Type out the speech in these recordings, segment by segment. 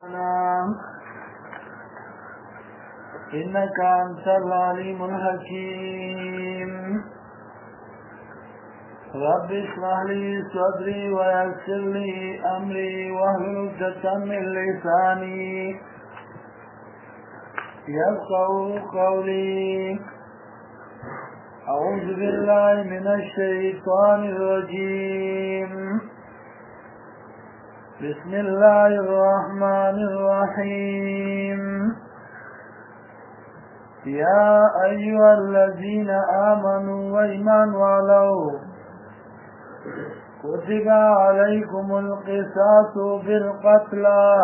إنك أنت العليم الحكيم رب اشرح لي صدري ويسر لي أمري واحلل عقدة من لساني يفقهوا قولي. أعوذ بالله من الشيطان الرجيم. بسم الله الرحمن الرحيم. يا أيها الذين آمنوا وإيمان ولو كتب عليكم القصاص بالقتلى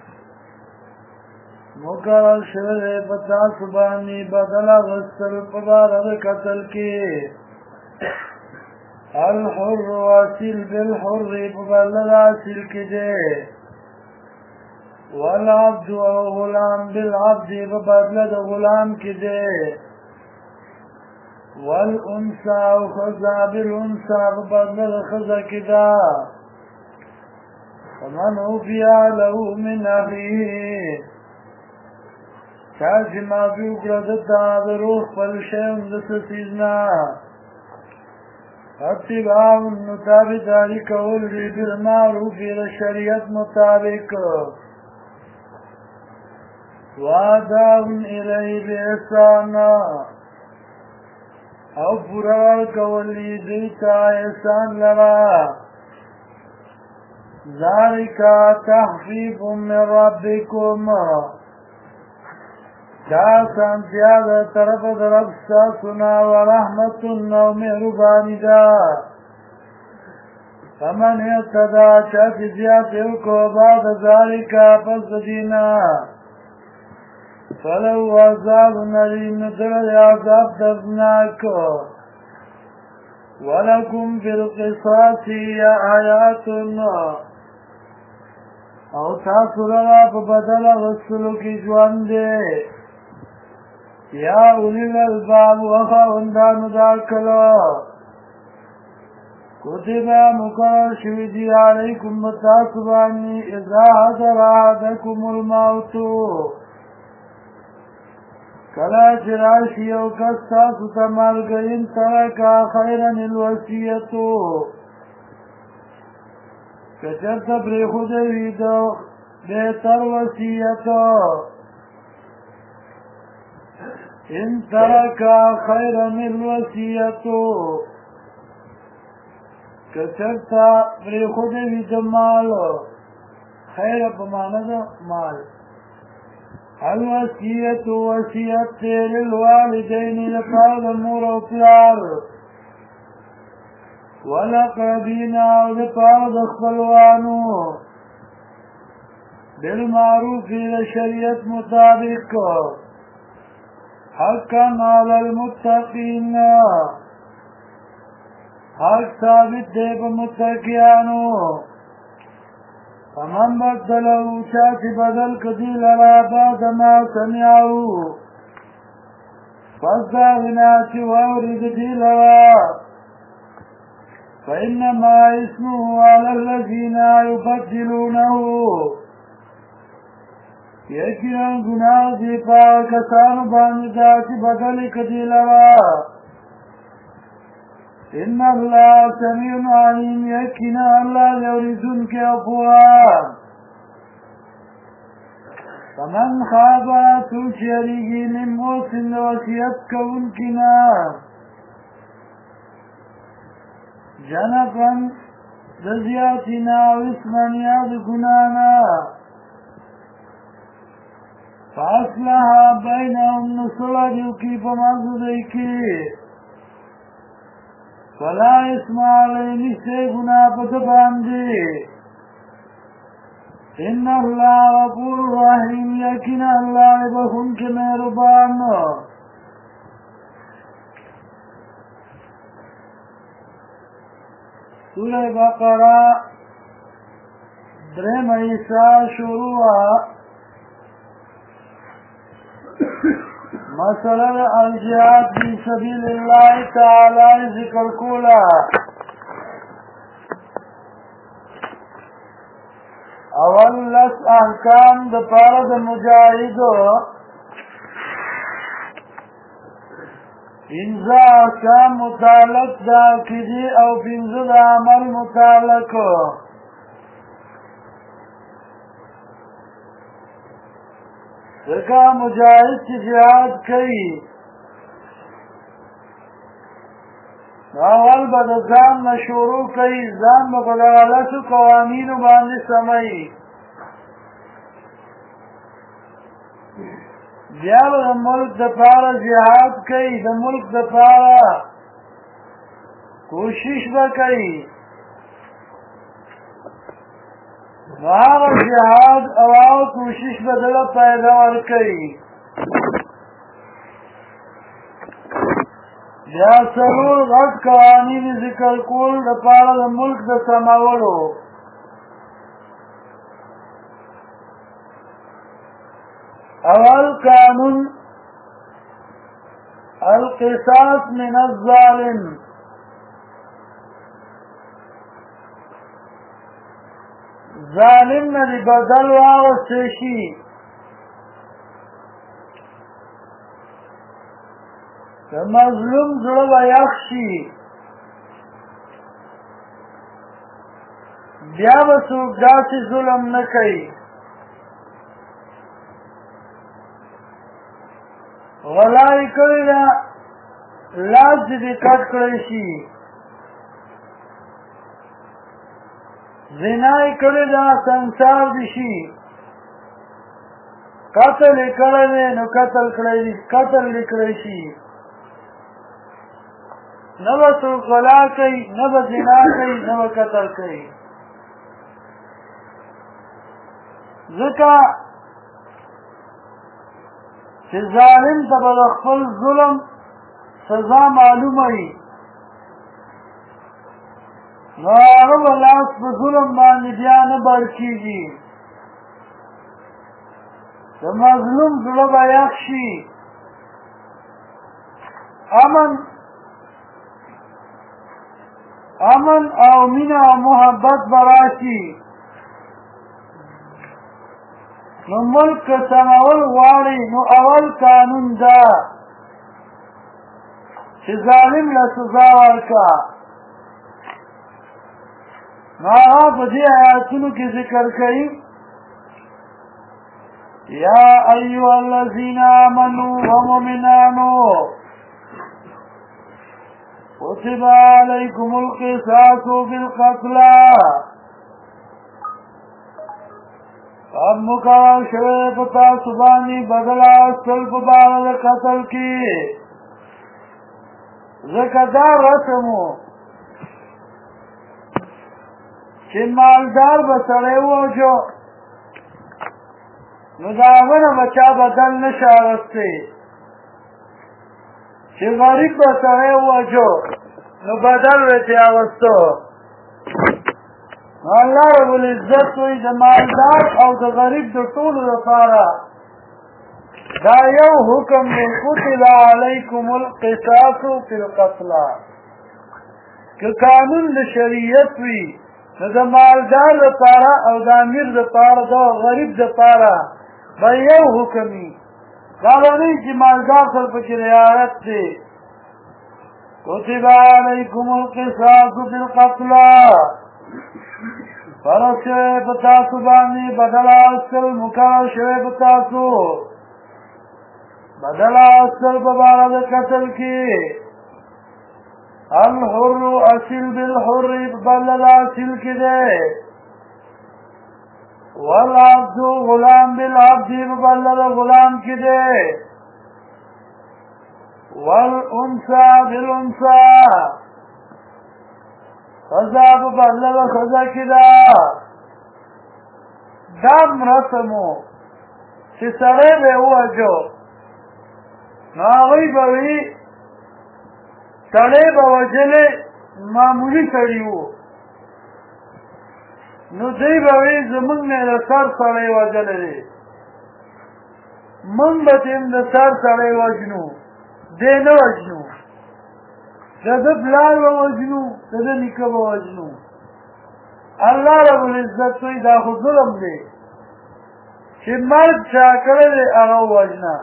مقرر شوه پتا سبانی بدلا غسل پبارد قتل کی الحر واصل بالحر پبلد آسل کی دے والعبد و غلام بالعبد پبلد غلام کی دے والانسا و خزا بالانسا پبلد خزا کی دا ومن اوفیا له من اخیه چاچی معافی اکردتا در روح پلشیم دست سیزنا اتباع مطابقاری کول دی بالمعروفی در شریعت مطابق واداء الی بإحسان او پورا کول دیتا احسان لرا ذالک تخفیف من ربکم دا سانتیا دا طرف در رب ساسنا و رحمت و مهربانی دا فمن اعتدا چاک زیادیو کو بعد ذالکا پس دینا فلو عذاب نرین در عذاب دردناک ولکم بالقصاص یا آیات او تاسو را په بدل غسلو کې ژوند دی یا اولی الالباب وخاوندانو دا کلو کتبا مقرر شویدی علیکم متاسبانی اذا حضر احدکم الموتو کلا چراشی او کستاسو تمالگین ترکا خیرن الوسیتو کچرت بریخو دویدو بیتر وسیتو ان ترکا خیرا الوسیتو کچرتا بری خودوی دا مال خیر بمانا دا مال الوسیتو وسیت تیر الوالدین لپار مور و پلار ولقربین او لپار دخبلوانو بالمعروفی لشریعت مطابق حقا على المتقين حق ثابت دے بمتقیانو فمن بدلو چاچی بدل کدی لرا بعد ما سمعو فالداغنا چوارد دی لرا فإنما اسمه على الذين يبدلونه یقینا گناہ دی پاکستان باندې چې بدل کړي لرا ان الله سميع عليم یقینا الله یوریدون کې افوا فمن خاب توجریږي من موسن وصیت کون کنا جنبن رضیاتنا واسمانیا گنانا فاصلها بینهم نصلحیو کی پمازدئی کی فلا اسم علی نشتے گناہ پتباندی ان اللہ غفور رحیم یقین اللہ بخون کے مہربان سورہ بقرہ درم عیسیٰ شروع مسئلہ الجہاد فی سبیل اللہ تعالی ذکر کولا اول لس احکام د پاره د مجاهدو پنځه احکام متعلق د عقیدې او پنځه د عمل متعلق ځکه مجاهد چې جهاد کوي اول به د ځان نه شروع کوي ځان به په دغه لسو قوانینو باندې سموي بیا به د ملک دپاره جهاد کوي د ملک دپاره کوشش به کوي نو هغه جهاد او هغه کوشش به دله پیدا ورکوي بیا څلور غټ قوانین ذکر کول دپاره د ملک د سمولو اول قانون القصاص من الظالم ظالم نه دی بدل واغستی شي که مظلوم زړه به یخ شي بیا به څوک داسې ظلم نه کوي غلا یې کړې ده لاس دې دې کټ کړی شي زنا یې کړې ده سنګسار دې شي قتل یې کړی دی نو قتل دې کړی شي نه به څوک غلا کوي نه به زنا کوي نه به قتل کوي ځکه چې ظالم ته به د خپل ظلم سزا معلومه وي نو هغه به لاس په ظلم باندې بیا نه بړ کېږي د مظلوم زړه به یخ شي امن او مینه او محبت به راشي نو ملک که سمول غواړي نو اول قانون دا چې ظالم له سزا ورکړه نو هغه په دې آیاتونو کې ذکر کوي یا ایها الذین آمنوا ومؤمنانو کتب علیکم القصاص بالقتلى اب مقرر شوی پتا سبانی بدلا اصل په باره د قتل کې ځکه دا رسمو چې مالدار به سړی ووژو نو د هغه نه به چا بدل نشي اخیستی چې غریب به سړی ووژو نو بدل به ترې اخیسته الله رب العزت وی د مالدار او د غریب د ټولو لپاره دا یو حکم دی کتب علیکم القصاص فی القتلى که قانون د شریعت وي نو د مالدار لپاره او د امیر لپاره د غریب لپاره به یو حکم وي دا به نه چې مالدار سره پکې رعایت دی کتب علیکم القصاص فی القتلى فرض شوی په تاسو باندې بدل اخیستل مقرر شوی په تاسو بدل اخیستل په باره د قتل کې الحر اصل بالحر بدل اصل کې دی والعبد غلام بالعبد بدل غلام کې دی والانثى بالانثى خزا په بدله د خزا کې ده دا رسمو چې سړی به یې ووژو نو هغوی به وي سړی به وژلی معمولي سړي وو نو دوی به وي زمونږ نه د سر سړی وژلی دی مونږ به تیم د سر سړی وژنو دی نه وژنو د ده پلار به وژنو د ده نیکه به وژنو الله رب العزت وی دا خو ظلم دی چې مرګ چا کړی دی هغه ووژنه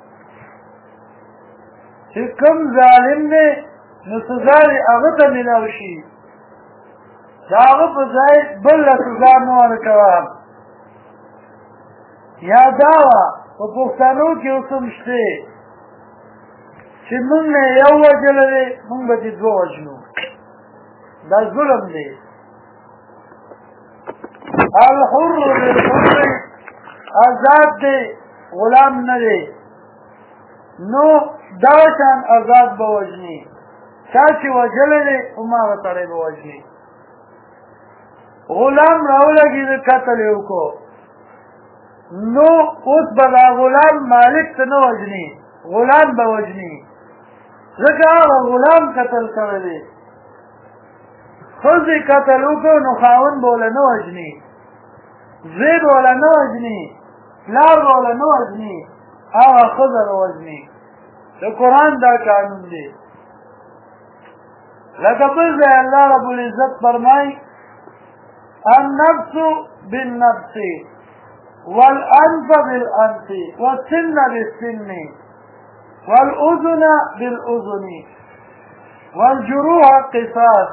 چې کوم ظالم دی نو سزا دې هغه ته میلاو شي د هغه په ځای بل له سزا مه ورکوه یا دا وه په پښتنو کې اوس هم شته چې مونږ نه یو وژلی دی مونږ به دې دوه وژنو دا ظلم دی الحر بالحر آزاد دی غلام نه دی نو دغه شان آزاد به وژني چا چې وژلی دی هماغه سړی به وژني غلام راولګېده قتل یې وکړو نو اوس به دا غلام مالک ته نه وژني غلام به وژني ځکه هغه غلام قتل کړی دی ښځې قتل وکړو نو خاوند به وله نه وژني زوی به وله نه وژني پلار به وله نه وژني هغه ښځه به وژني د قرآن دا قانون دی لکه بل ځای الله رب العزت فرمایي النفس بالنفس والأنف بالأنف والسن بالسن والأذن بالأذن والجروح قصاص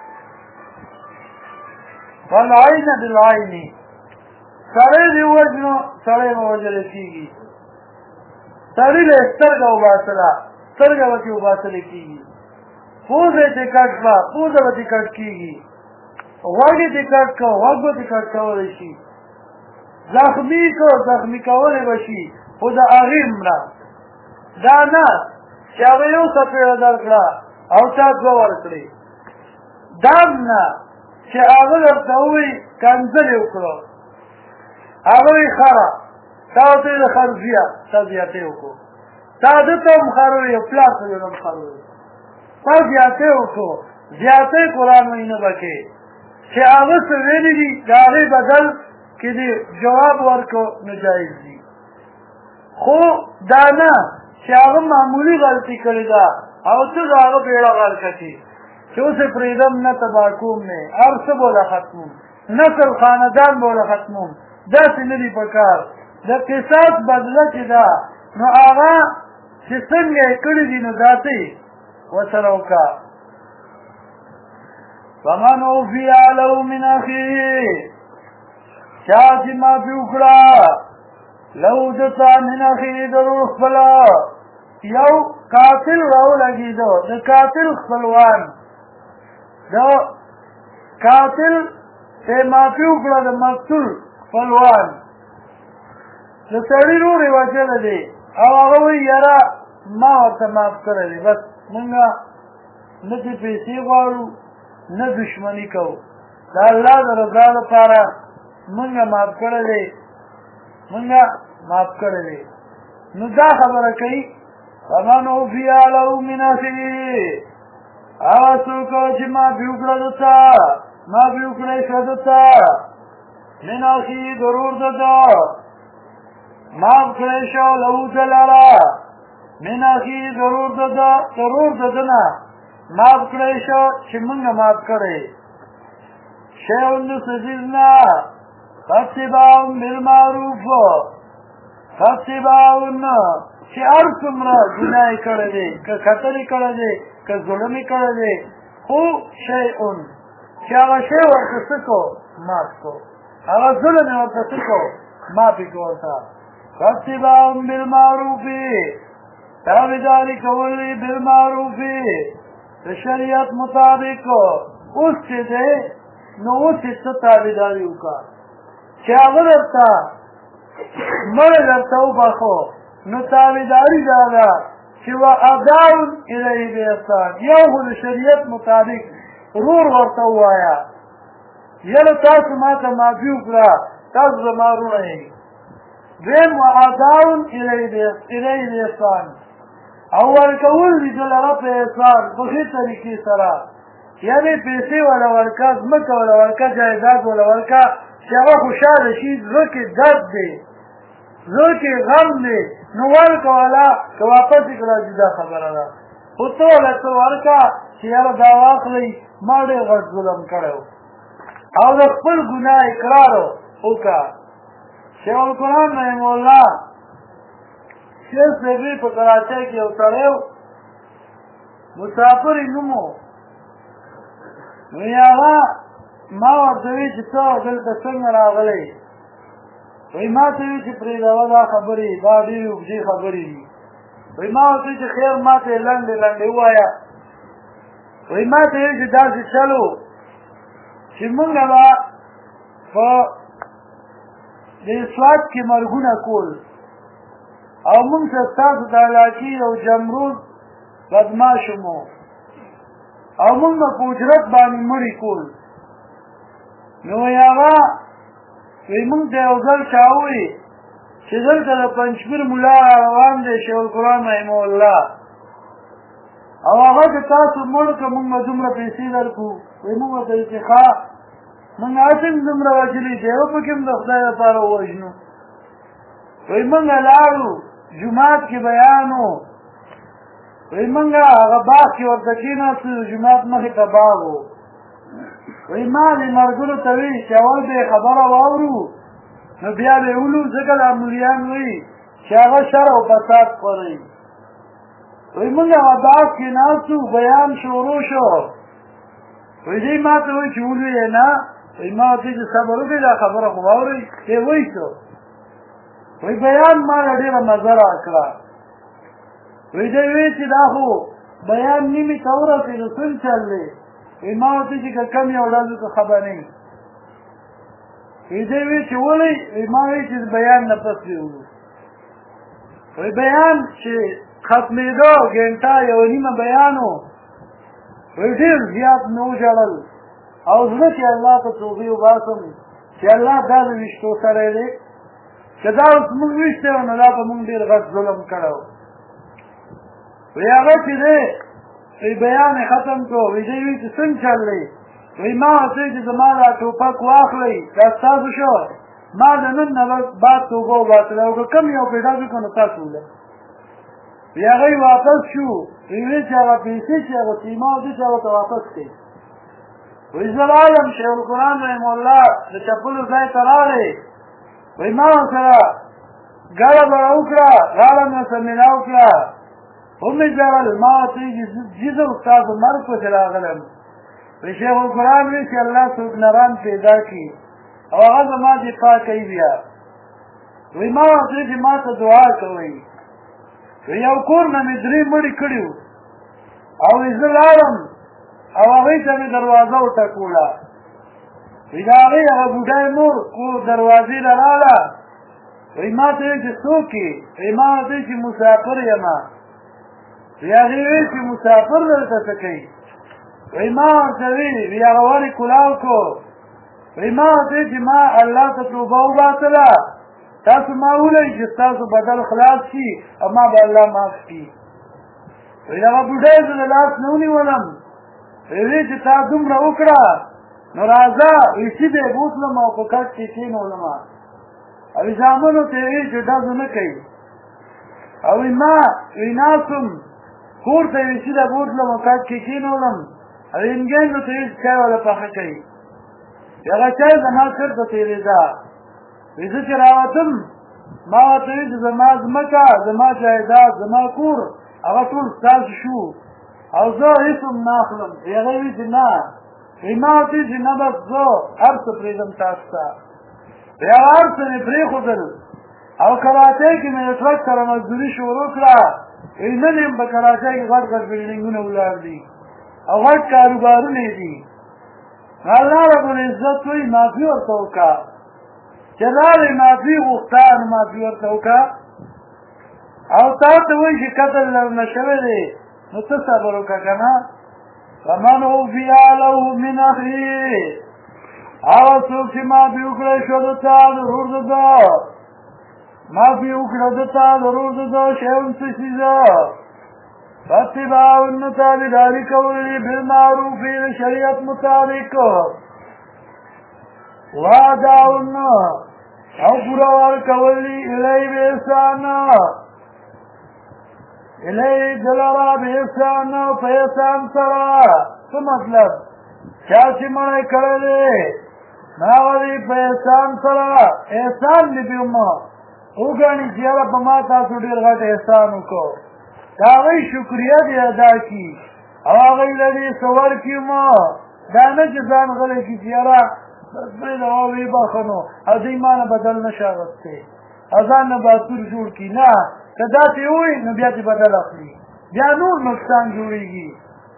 والعين بالعين سړی دې وژنو سړی به وژلی کېږي سړي له سترګه وباسله سترګه به ترې وباسلی کېږي پوزه یې ترې کټ کړه پوزه به ترې کټ کېږي غوږ یې ترې کټ کړه غوږ به ترې کټ کولی شي زخمي کو زخمي کولی به شي خو د هغې مړه دا نه چې هغه یو څپېړه درکړه او چا دوه ورکړې دا هم نه چې هغه درته ووایي کنځل یې وکړو هغه وایي خره تا ورته وایي د خر زیه تا زیاتې وکړو تا ده ته هم خر وایي پلار ته هم خر وایي تا زیاتې وکړو زیاتې قرآن وایي نه به کې چې هغه څه ویلي دي د هغې بدل کې دې جواب ورکړو نو جایز دي خو دا نه چې هغه معمولي غلطي کړې ده او ته د هغه بیړه غل کړې چې اوس یې پرېږدم نه تباه کوم نه هر څه به وله ختموم نسل خاندان به وله ختموم داسې نه دي په کار د قصاص بدله چې ده نو هغه چې څنګه یې کړي دي نو داسې ورسره وکړه فمن عفي له من اخیه چا چې معافي وکړه له دته من اخیه د ورور خپله یو قاتل راولګېده د قاتل خپلوان د قاتل ته معافي وکړه د مقتول خپلوان د سړي رور یې وژلی دی او هغه وایي یاره ما ورته معاف کړی دی بس مونږ نه دې پیسې غواړو نه دشمني کوو د الله د رضا لپاره مونږ معاف کړی دی مونږ معاف کړی دی نو دا خبره کوي فمن عفي له من اخیه هغه څوک چې معافي وکړه دته معافي وکړی ښه دته من اخیه ضرور دته معاف کړی شو له ده لره من اخیه ضرور دته ضرور دته نه معاف کړی شو چې مونږ معاف کړی شیء د څه څیز نه فاتباع بالمعروف فاتباع چې هر څومره ګناه یې کړی دی که قتل یې کړی دی که ظلم یې کړی دی خو شیء چې هغه شی ورته څه کو معاف کو هغه ظلم یې ورته څه کو معاف یې کو ورته فاتباع بالمعروف تابعداري کول بالمعروف د شریعت مطابق اوس چې دی نو اوس یې څه تابعداري وکړه چې هغه درته مړی درته وبخو نو تابعداري دا ده چې واداء الیه باحسان یو خو د شریعت مطابق رور ورته ووایه یاره تاسو ما ته معافي وکړه تاسو زما وروڼه یې دویم واداء الیه باحسان او ورکول دي د لره په احسان په ښې طریقې سره یعنې پیسې وله ورکه ځمکه وله ورکه جایداد وله ورکه چې هغه خوشحاله شي زړه کې درد دی زړه کې غم دی نو ورکه والا که واپس یې کړه جدا خبره ده خو ته والا څه ورکه چې یاره دا واخلئ ما ډېر غټ ظلم کړی و او د خپل ګناه اقرار وکړه. شیخ القرآن رحمه الله شیخ صاحبی په کراچۍ کې یو سړی مسافر یې نوم و. نو هغه ما ورته وایي چې ته دلته څنګه راغلی؟ وایي ما ته وایي چې پرېږده دا خبرې دا ډېرې اوږدې خبرې دي. وایي ما ورته وایي چې خیر ما ته یې لنډې لنډې ووایه. وایي ما ته وایي چې داسې چل و چې مونږ به په دې سوات کې مرګونه کول او مونږ ته ستاسو د علاقې یو جمروز بدماشو مو او مونږ به په اجرت باندې مړي کول. نو وایي هغه وایي مونږ ته یو ځل چا ووایي چې دلته د پنجپیر ملا روان دی شیخ القرآن رحمه الله او هغه که تاسو مړ که مونږ به دومره پیسې درکړو. وایي مونږ ورته وایي چې ښه مونږ هسې هم دومره وژلي چې یو پکې هم د خدای لپاره ووژنو. وایي مونږ لاړو جومات کې بیان و. وایي مونږ هغه باغ کې ورته کېناستو د جومات مخې ته باغ و. وایي ما دې ملګرو ته وایي چې اول به یې خبره واورو نو بیا به یې ولو ځکه دا مولیان وایي چې هغه شر او فساد خپروي. وایي مونږ هغه باغ کې ناستو بیان شروع شو. وایي دی ما ته وایي چې ولویې نه. وایي ما ورته چې صبر وکړئ دا خبره خو واورئ. دی وایي څه وایي بیان ما له ډېره مزه راکړه. وایي دی وایي چې دا خو بیان نیمې ته ورسېدو څنګه چل دی. وایي ما ورته چې که کم یو ډز وکړو ښه به نه وي. وایي دی وایي چې ولئ. وایي ما وایي چې بیان نه پس دې وولو. وایي بیان چې ختمېده ګنټه یوه نیمه بیان و. وایي ډېر زیات مې وژړل او زړه چې الله ته توبې وباسم چې الله دا د ویښتو سړی دی که دا اوس مونږ ویښتی وو نو دا به مونږ ډېر غټ ظلم کړی و. وایي هغه چې دی وایي بیان یې ختم کړو. وایي دی وایي چې څنګه چل دی. وایي ما ورته وایي چې زما دا ټوپک واخلئ دا ستاسو شو ما د نن نه بعد توبه وباسله او که کم یو پرې ډز وکړو نو تاسو وله. وایي هغه یې واپس شو. وایي چې هغه پیسې چې اغوستې ما ورته چې هغه ته واپس کړئ. وایي زه لاړم شیخ القرآن رحمه الله د چپلو ځای ته راغی. وایي ما ورسره ګړه بړه وکړه غاړه مې ورسره میلاو کړه ومې ژړل. ما ورته وایي چې زه استادو مرګ پسې راغلم. وایي شیخ القرآن وایي چې الله څوک نران پیدا کړي او هغه زما دفاع کوي بیا. وایي ما ورته وایي چې ما ته دعا کوئ. وایي یو کور نه مې 3 مړي کړي وو او وایي زه لاړم او هغوی ته مې دروازه وټکوله. وایي د هغې هغه بوډۍ مور کور دروازې ته راغله. وایي ما ته وایي چې څوک یې؟ وایي ما ورته وایي چې مسافر یمه. وایي هغې وایي چې مسافر دلته څه کوي؟ وایي ما ورته وایي وایي هغه ولې کلاو کړو. وایي ما ورته وایي چې ما الله ته توبه وباسله تاسو ما وویل چې ستاسو بدل خلاص شي او ما به الله معاف کړي. وایي هغه بوډۍ زه د لاس نه ونیولم. وایي چې تا دومره وکړه نو راځه وایي سیده یې بوتلم او په کټ کې کېنولم او زامنو ته یې وایي چې ډزو نه کوي. او وایي ما وایي ناست وم کور ته یې وایي سیده بوتلم او کټ کې کېنولم او انګینو ته یې وایي چې چای والا پخه کوي. هغه چای زما سر ته تېرېده. وایي زه چې راوتم ما ورته وایي چې زما ځمکه زما جایداد زما کور هغه ټول ستاسو شو او زه هېڅ هم نه اخلم. هغه وایي چې نه. وایي ما ورته وایي چې نه بس زه هر څه پرېږدم تاسو ته. وایي هغه هر څه مې پرېښودل او کراچۍ کې مې د ټرک سره مزدوري شروع کړه. وایي نن یم په کراچۍ کې غټ غټ بلډینګونه ولاړ دي او غټ کاروبارونه یې دي. الله رب العزت وایي معافي ورته وکړه چې راغلې معافي غوښته نو معافي ورته وکړه او تا ته وایي چې قتل درنه شوی دی نو ته صبر وکړه که نه. فمن عفي له من اخیه هغه څوک چې معافي وکړی شو د تا د ورور د ده معافي وکړه د تا د ورور د ده شیون څه څیزه فاتباع تابعداري کول بالمعروف د شریعت مطابق واداون او پورا ورکول الی بإحسان الی دلارا بإحسان په احسان سره. څه مطلب؟ چا چې مړی کړی دی ناغلی په احسان سره احسان دې په ما وګڼي چې یاره په ما تاسو ډېر غټ احسان وکړو د هغوی شکریه دې ادا کړي او هغوی له دې څه ورکړي ما دا نه چې ځان غلی کړي چې یاره بس پرېږده ویې بخښه نو او دوی ما نه بدل نه شي اخیستی او ځان نه باتور جوړ کړي نه که داسې ووایي نو بیا دې بدل اخلي بیا نور نقصان جوړېږي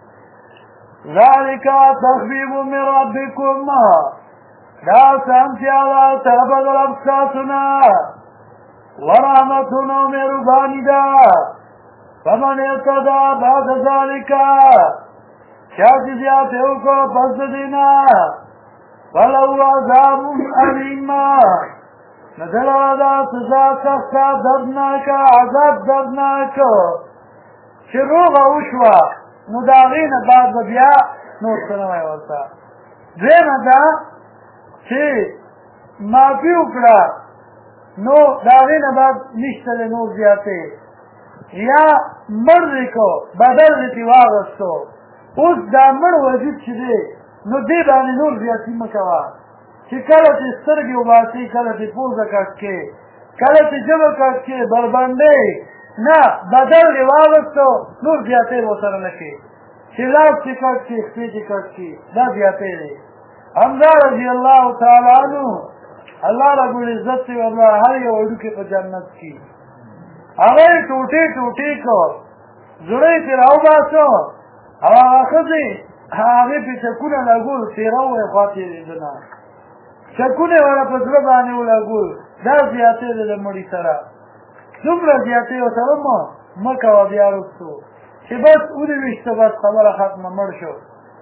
ذلک تخفیف من ربکم دا سانتیا دا طرف در افساسنا ورحمتنا مهربانی دا فمن ارتدا بعد ذالکا شاسی زیادیو کو پس دینا فلو عذاب علیم نظر دا سزا سختا دردناکا عذاب دردناکا چه روغا وشوا نو داغین بعد بیا نور سنوائی ورسا دویم دا چې معافي وکړه نو د هغې نه بعد نشته دی نور زیاتې یا مړ دې کو بدل دې ترې واغېستو اوس دا مړ وجود چې دی نو دې باندې نور زیاتي مه کوه چې کله چې سترګې وباسي کله چې پوزه کټ کې کله چې ژبه کټ کې بربنډې نه بدل دې واغېستو نور زیاتې ورسره نه کړې چې لاس چې کټ کړي خپې چې کټ کړي دا زیاتې دی حمزه رضی اللہ تعالی عنہ اللہ رب العزت سے اللہ ہر یو وړوکی په جنت کې هغه ټوټې ټوټې کو زړې ترې راوباسو او هغه ښځې هغې پې چکونه لګول تېره ووایي خوا تېرېدنه چکونه یې ورته په زړه باندې ولګول دا زیاتې دی د مړي سره دومره زیاتې ورسره مه کوه بیا وروستو چې بس ونې ویشته بس خبره ختمه مړ شو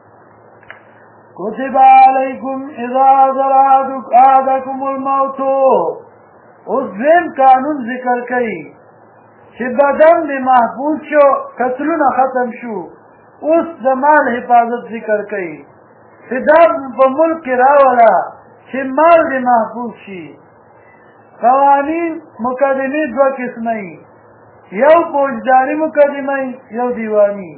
كتب عليكم اذا حضر احدكم الموت اوس دویم قانون ذکر کوي چې بدن دې محفوظ شو قتلونه ختم شو اوس د مال حفاظت ذکر کوي چې دا په ملک کې راوله چې مال دې محفوظ شي قوانین مقدمې دوه قسمه یو فوجداري مقدمه یو دیوانی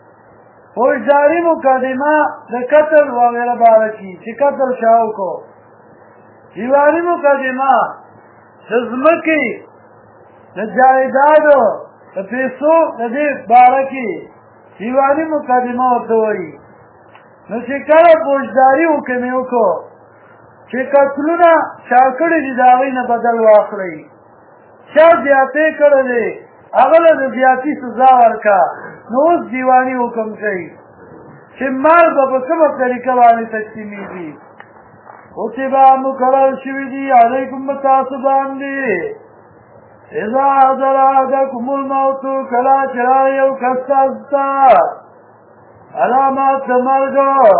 فوجداری مقدمه د قتل وغیره باره کی چې قتل شاو کو دیوانی مقدمه د ځمکې د جایدادو د پیسو د دې باره کې دیوانی مقدمه ورته وایي نو چې کله فوجداري حکم وکړو چې قتلونه چا کړي دي د هغوی نه بدل واخلئ چا زیاتې کړی دی هغه له د زیاتي سزا ورکړه نو اوس دیواني حکم کوي چې مال به په کومه طریقه باندې تقسیمېږي کتبه مقرر شوي دي علیکم په تاسو باندې اذا حضر احدکم الموت کله چې راغی یو کس تاسو ته علامات د مرګ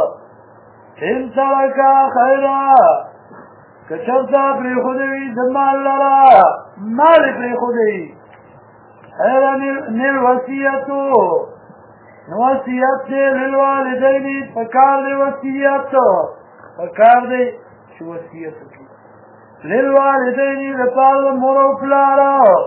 ان ترکه خیرا که چېرته پرېښودی وي د مال لره مال یې پرېښودی وي خیرا للوصیتو نو وصیت دی للوالدین پکار دی وصیت پکار دی چې وصیت وکړي للوالدین لپاره د مور او پلار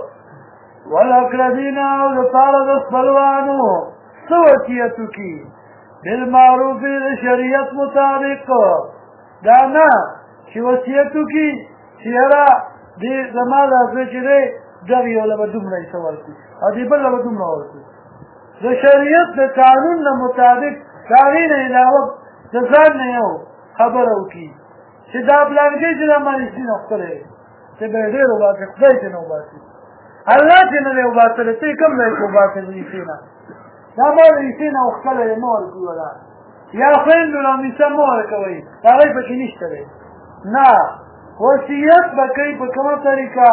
والاقربین او لپاره د خپلوانو څه وصیت وکړي بالمعروف د شریعت مطابق دا نه چې وصیت وکړي چې یاره دې زما دا زوی چې دی دغه یو له به دومره حصه ورکړي او دې بل له به دومره ورکړي د شریعت د قانون نه مطابق د هغې نه علاوه د ځان نه یو خبره وکړي چې دا پلانګۍ چې دا ما رښتي نه ښکلی چې به یې ډېر وباسي خدای چې نه وباسي الله چې نه دی وباسلی ته یې کوم ځای کې وباسې د ریښې نه دا ما د ریښې نه وښکلی دی مه ورکوي ولا یا خویندو نه میسه مه ورکوئ د هغوی پکې نشته دی نه وصیت به کوي په کومه طریقه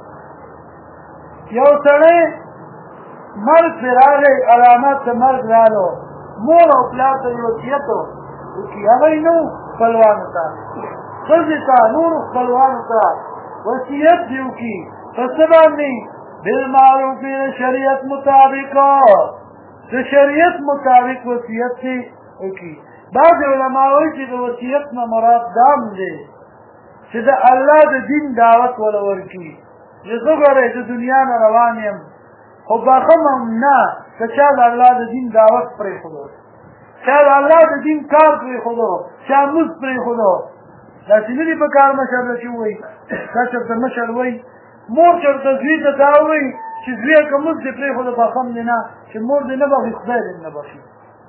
یو سړی مرګ پرې راغی علامات د مرګ رالو مور او پلار ته یې وصیت وکړي هغوی نه وو خپلوانو ته ښځې ته نورو خپلوانو ته وصیت دې وکړي په څه باندې بالمعروف د شریعت مطابق د شریعت مطابق وصیت دې وکړي بعض علما وایي چې د وصیت نه مراد دام دی چې د الله د دین دعوت وله ورکړي چې زه ګورئ د دنیا نه روان یم خو بخم هم نه که چا د الله د دین دعوت پرېښودو چا د الله د دین کار پرېښودو چا مونځ پرېښودو داسې نه دي په کار مشر له چې ووایي دا چېرته مشر وایي مور چېرته زوی ته دا وایي چې زویه که مونځ دې پرېښوده بخم دې نه چې مور دې نه بخي خدای دې نه بخي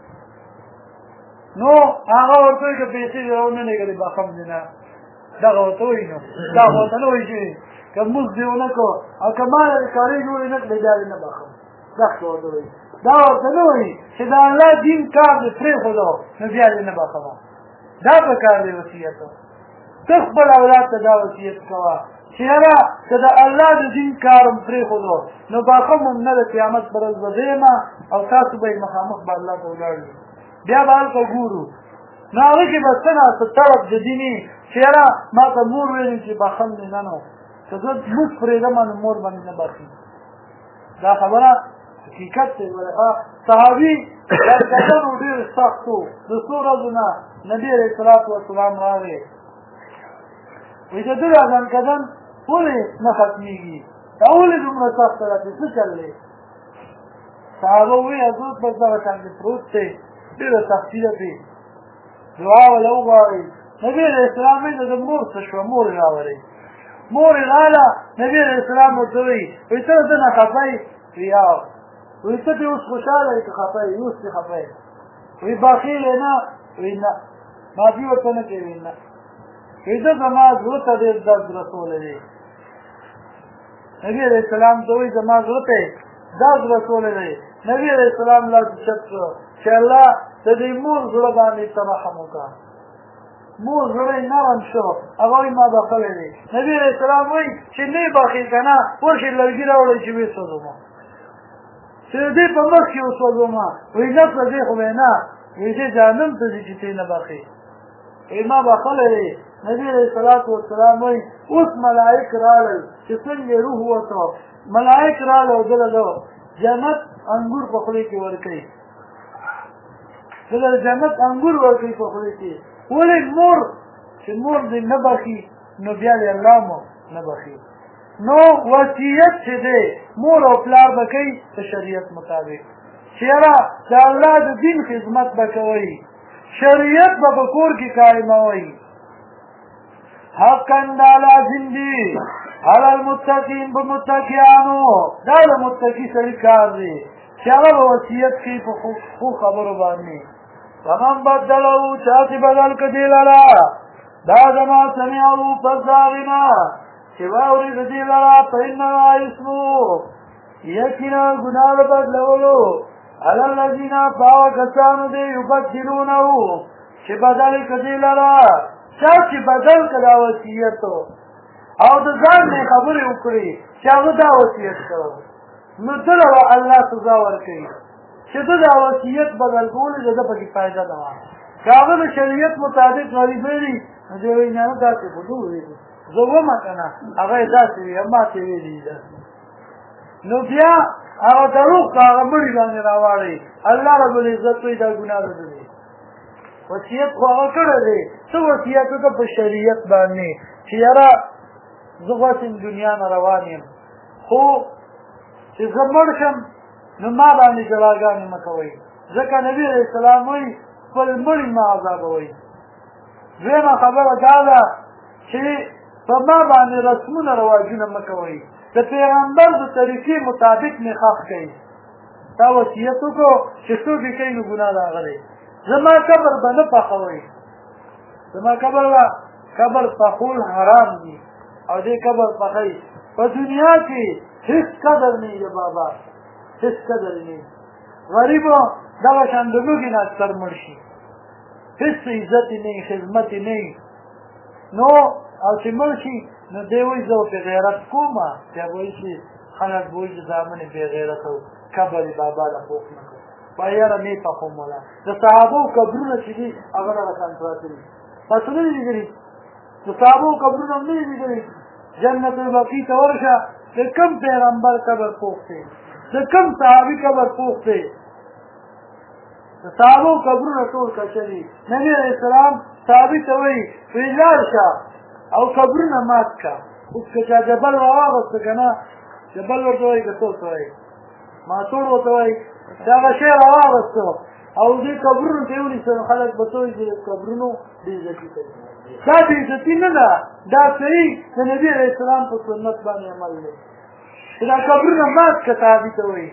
نو هغه ورته وایي که پیسې دې راونهلېږلې بخم دې نه دغه ورته وایي نو دا خو ورته نه وایي چې که مونځ دې ونه کړو او که ما دې کاري جوړې نه کړې بیا دې نه بخم دغسې ورته وایي دا ورته نه وایي چې د الله دین کار دې پرېښودو نو بیا دې نه بخمه دا په کار دی وصیت ته خپل اولاد ته دا وصیت کوه چې یاره که د الله د دین کار م پرېښودو نو بخم هم نه د قیامت په ورځ به ځېمه او تاسو به یې مخامخ به الله ته ولاړ وي بیا به هلته ګورو نو هغې کښې به څه ناسته طرف د دیني چې یاره ما ته مور ویلي چې بخم دې نه نو که زه لمونځ پرېږدمه نو مور به مې نه بخي دا خبره حقیقت دی صحابي ځنکدن و ډېر سخت و د څو ورځو نه نبي علیه الصلاة وسلام راغی وایي د ده دا ځنکدن ولې نه ختمېږي دا ولې دومره سخته ده چې څه چل دی صحابه ووایي حضرت بس دغه شانتې پروت دی ډېره سختي ده پرې دعا وله وغواړئ نبي علیه السلام وایي د مور څه شوه مور یې راولئ مور یې راغله نبي علیه السلام ورته وایي وایي ته د ده نه خفه یې وایي وایي ته پرې اوس خوشحاله یې که خفه یې اوس پرې خفه یې وایي بخیل یې نه وایي نه معافي ورته نه کوي وایي نه وایي ده زما زړه ته ډېر درد رسولی دی نبي علیه السلام ته وایي زما زړه ته درد رسولی دی نبي علیه السلام لاس چت کړو چې الله د دې مور زړه باندې ته رحم وکړه مور زړه یې نرم شو هغه وایي ما بخلی دی نبي علیه السلام وایي چې نه یې بخي که نه ورشي لرګي راوړئ چې ویې سوځومه چې د دې په مخ کې وسوځومه وایي نفسه دې خو به نه وایي دې جهنم ته ځي چې ته یې نه بخې وایي ما بخلی دی نبي علیه الصلاة والسلام وایي اوس ملائک راغلل چې څنګه روح وته ملائک راغله او دله د جنت انګور په خولې کې ورکوي دله د جنت انګور ورکوي په خولې کې ولې مور چې مور دې نه بخي نو بیا دې الله مو نه بخي نو وصیت چې دی مور او پلار به کوي په شریعت مطابق چې یاره د الله د دین خدمت به کوئ شریعت به په کور کې قایموئ حقا دا لازم دي علی المتقین په متقیانو دا د متقي سړي کار دی چې هغه به وصیت کوي په ښو خبرو باندې فمن بدله چا چې بدل کړه دې لره دا زما سمعه پس د هغې نه چې واورېد دې لره فانما اسمو یقینا ګناه د بدلولو علی الذین په هغه کسانو دی یبدلونه چې بدل کړه دې لره چا چې بدل کړه دا وصیت او د ځان نه خبرې وکړي چې هغه دا وصیت کړو نو دله به الله سزا ورکوي چې ده دا وصیت بدل کولو د ده پکې فایده نه وه که هغه د شریعت مطابق غریبۍ دي نو دی وایي نه داسې خو نه ویلي زه ومه که نه هغه یې داسې وي ماته یې ویلي داسې نو بیا هغه دروغ په هغه مړي باندې راواړئ الله رب العزت وایي دا ګناه ده دی وصیت خو هغه کړی دی څه وصیت وکړه په شریعت باندې چې یاره زه غواړم دنیا نه روان یم خو چې زه مړ شم نو ما باندې جلاګانې مه کوئ ځکه نبي علیه السلام وایي خپل مړي مه عذابوئ دویمه خبره دا ده چې په ما باندې رسمونه رواجونه مه کوئ د پیغمبر د طریقې مطابق مې ښخ کوئ دا وصیت وکړو چې څوک یې کوي نو ګناه د هغه دی زما قبر به نه پخوئ زما قبر پخول حرام دي او دې قبر پخئ په دنیا کې هیڅ قدر نه دی بابا هیڅ قدر نه غریبو دغه شان د لوږې نه اکثر مړ شي هیڅ عزت نه خدمت نه نو او چې مړ شي نو دی وایي زه بې غیرت کومه بیا به وایي چې خلک به وایي چې زامن یې بې غیرته و قبر یې بابا له پوخ نه کړ با یاره نه یې پخوم ولا د صحابو قبرونه چې دي هغه دغه شان پراته دي تاسو نه دي لیدلي د صحابو قبرونه هم نه دي لیدلي جنت البقیع ته ورشه د کوم پیغمبر قبر پوخ دی د کوم صحابي قبر پوخ دی د صحابو قبرونه ټول کچه دي نبي علیه السلام صحابي ته وایي وایي لاړ شه او قبرونه مات کړه اوس که چا جبل راواغسته که نه جبل ورته وایي که څوک ته وایي ماتوړ ورته وایي دغه شی راواغسته او دې قبرونو ته یې ونیسه نو خلک به څه وایي چې قبرونو بېعزتي کوي دا بېعزتي نه ده دا صحیح د نبي علیه السلام په سنت باندې عمل دی چې دا قبرونه مات که صحابي ته وایي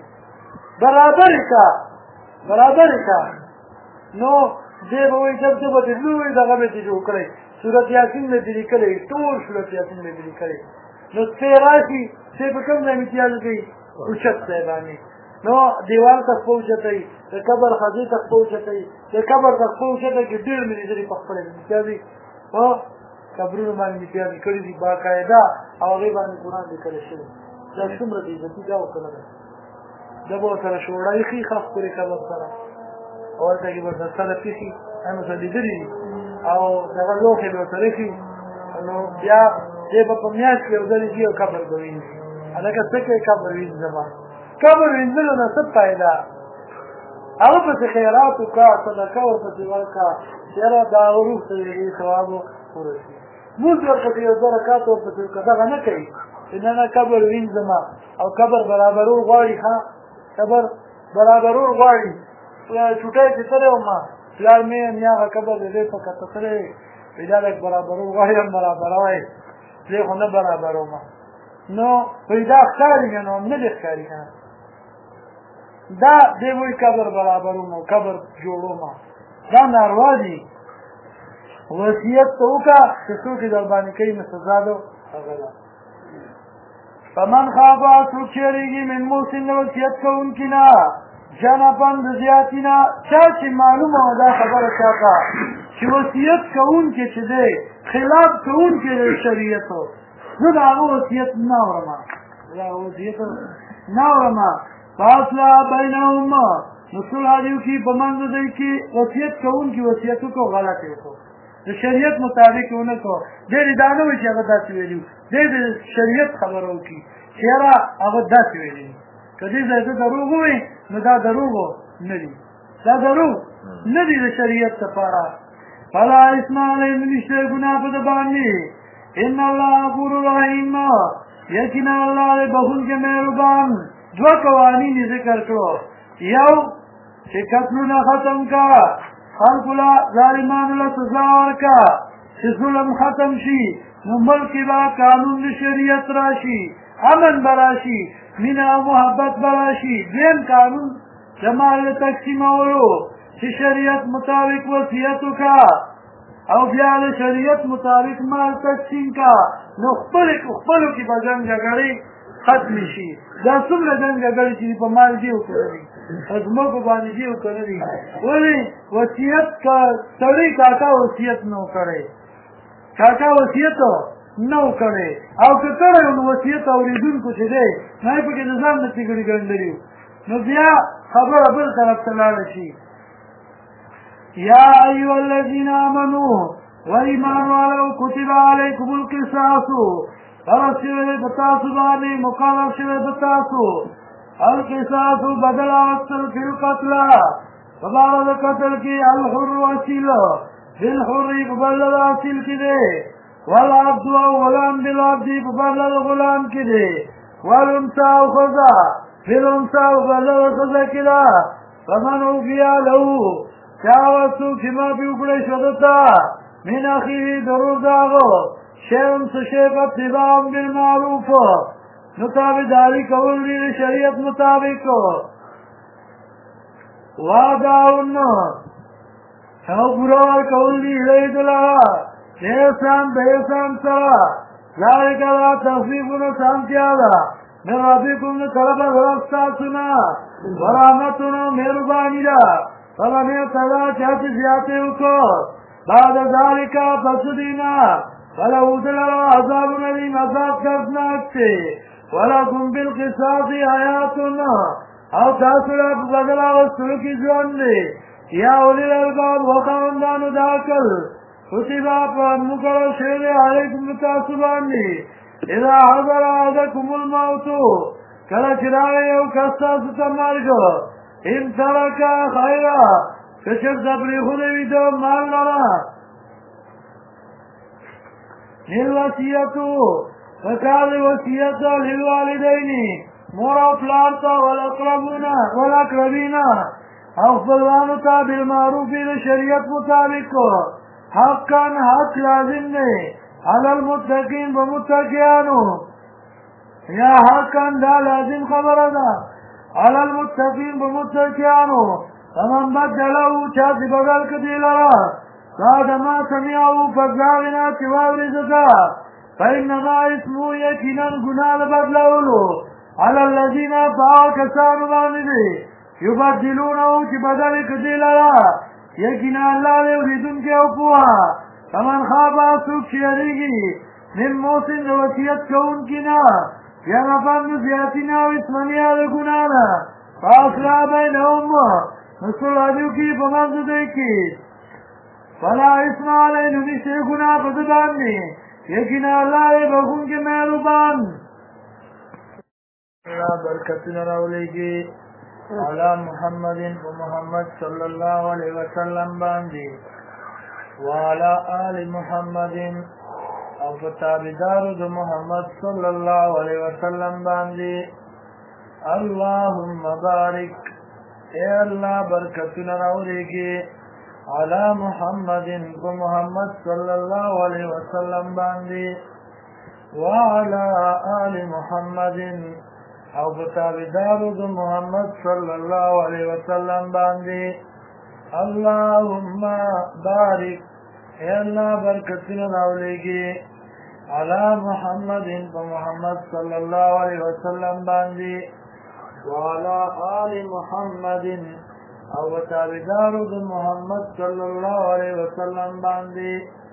برابر کا نو دی به وایي جب ته به دې لوی دغه به دې جوړ کړی صورت یاسین مې دې لیکلی ټول صورت یاسین مې دې لیکلی نو سپی راشي سپی په کوم ځای امتیاز کوي اوچت ځای باندې نو دیوال ته خپه اوچتوي د قبر خزې ته خپه اوچتوي د قبر ته خپه اوچته کې ډېر مې لیدلي په خپله امتیازي په قبرونو باندې امتیازي کړي دي باقاعده او هغې باندې قرآن لیکلی شوی دا څومره بېعزتي دا وکړه ده دا به ورسره شوړه ایښي خاص پورې قبر سره او هلته کې به سره پیښي هم ورسره لیدلي دي او دغه لوښې به ورسره ایښي نو بیا دی به په میاشت کې یو ځلې ځي او قبر به وینځي هلکه څه کوې قبر وینځمه قبر وینځلو نه څه فایده هغه پسې خیرات وکړه صدقه ورپسې ورکړه چې یاره د هغه روح ته د دې ثواب ورسي مونځ ورپسې یو 2 رکعات ورپسې وکړه دغه نه کوي چې نه قبر وینځمه او قبر برابرول غواړي ښه قبر برابرول غواړي چوټۍ چې تللی وم پلار مې مې هغه قبر د دې په کته تللی وي دا لږ برابرول غواړي هم برابروی زه خو نه برابروم نو وایي دا ښکاري که نو نه دې ښکاري که نه دا دی وایي قبر برابروم او قبر جوړوم دا ناروا دي وصیت ته وکړه چې څوک یې در باندې کوي نو سزا ده هغه ده فمن خافا څوک چې یېرېږي من موسن د وصیت کوونکي نه جنبن د زیاتي نه چا چې معلومه وه دا خبره چا ته چې وصیت کوونکی چې دی خلاف کوونکی د شریعتو زه د هغه وصیت نه اورم فاصله بینهم نو صلح دې وکړي په منځ د دوی کې وصیت کوونکي وصیت وکړو غلط یې وکړو د شریعت مطابق یې ونه کړو ډېرې دا نه وایي چې هغه داسې ویلي ډېر د شریعت خبره وکړي چې یاره هغه داسې ویلي که دې ځای ته دروغ ووایي نو دا دروغ نه دي دا دروغ نه دي د شریعت لپاره فلا اسم علیهم نشته ګناه په ده باندې ان الله غفور رحیم یقینا الله دې بخښونکی مهربان 2 قوانین یې ذکر کړو یو چې قتلونه ختم کا خلکو له ظالمانو له سزا ورکړه چې ظلم ختم شي نو ملک کې به قانون د شریعت راشي امن به راشي مینه او محبت به راشي دویم قانون د مال د تقسیمولو چې شریعت مطابق وصیت وکړه او بیا د شریعت مطابق مال تقسیم کا نو خپلو کې به جنګ جګړې ختمې شي دا څومره جنګ جګړې چې په مال دي وکړلي ځمکو باندې دي وکړلي ولې وصیت کا سړی کاکا وصیت نه وکړی کاکا وصیت نه وکړی او که کړی نو وصیت اورېدونکو چې دی نه یې پکې د ځان نه څیګړي ګنډلي نو بیا خبره بل طرف ته لاړه شي یا ایها الذین آمنوا وایمان والو کتب علیکم القصاص فرض شوی دی په تاسو باندې مقرر شوی په تاسو القصاص بدل اخیستل فی القتل په باره د قتل کې الحر اصیل بالحر په بدله د اصیل کې دی والعبد او غلام بالعبد په بدله د غلام کې دی والانثى او ښځه بالانثى په بدله د ښځه کې ده فمن عفي له چا هغه څوک چې معافي وکړی شو ده ته من اخیه د روز د هغه شیون څه شی فاتباع بالمعروف نو تابعداري کول دي د شریعت مطابق واداؤن او پورا کول دي الیه دلاره د احسان د احسان سره ذلک دا تخفیفونه سانتیا ده من ربکم د طرفه د رب ستاسو نه ورحمتونه مهرباني ده فمن اعتدی چا چې زیاتې وکړو بعد ذلک پس دینا فله دلاره عذاب علیم عذاب دردناک دی ولکم بالقصاص حیات او تاسو له په بدل اخیستلو کې ژوند دی یا اولی الالباب وخاوندانو د عقل کتب مقرر شوی دی علیکم تاسو باندې اذا حضر احدکم الموت کله چې راغی یو کس تاسو ته مرګ ان ترک خیرا که چېرته پرېښودی وي د مال لره للوصیتو فکار د وصیت للوالدین مور او پلار ته والاقربین او خپلوانو ته بالمعروف د شریعت مطابق حقا حق لازم دے علی المتقین بمتقیانو یا حقا دا لازم خبر دا علی المتقین بمتقیانو فمن بدلو چاسی بدل کدی لرا بعد ما سمعو فزاغنا چواوری زتا فإنما اسمو یکینا گناه بدلولو علی الذین فاکسانو باندی یبدلونو چی بدل کدی لرا یکینا اللہ لے وریدن کے اوپوہا فمن خوابا سوک شیریگی من موسن وسیعت کون کی نا یا مفند زیادینا و اسمانیہ لگنانا فاصلہ بینہم نصر علیو کی فمند دیکی فلا اسم علی نمیشتے گناہ پتبانی یکینا اللہ لے بخون کے محلوبان اللہ برکتنا راولے کی علی محمد و محمد صلی اللہ علیہ وسلم باندی وعلى آل محمد او فتابدار دو محمد صلی اللہ علیہ وسلم باندی اللہم بارک اے اللہ برکتنا راولے کی علی محمد و محمد صلی اللہ علیہ وسلم باندی وعلى آل محمد او فتابدار دو محمد صلی اللہ علیہ وسلم باندی اللہم بارک اے اللہ برکتنا راولے گی علی محمد و محمد صلی اللہ علیہ وسلم باندی وعلی آل محمد او فتابدار دو محمد صلی اللہ علیہ وسلم باندی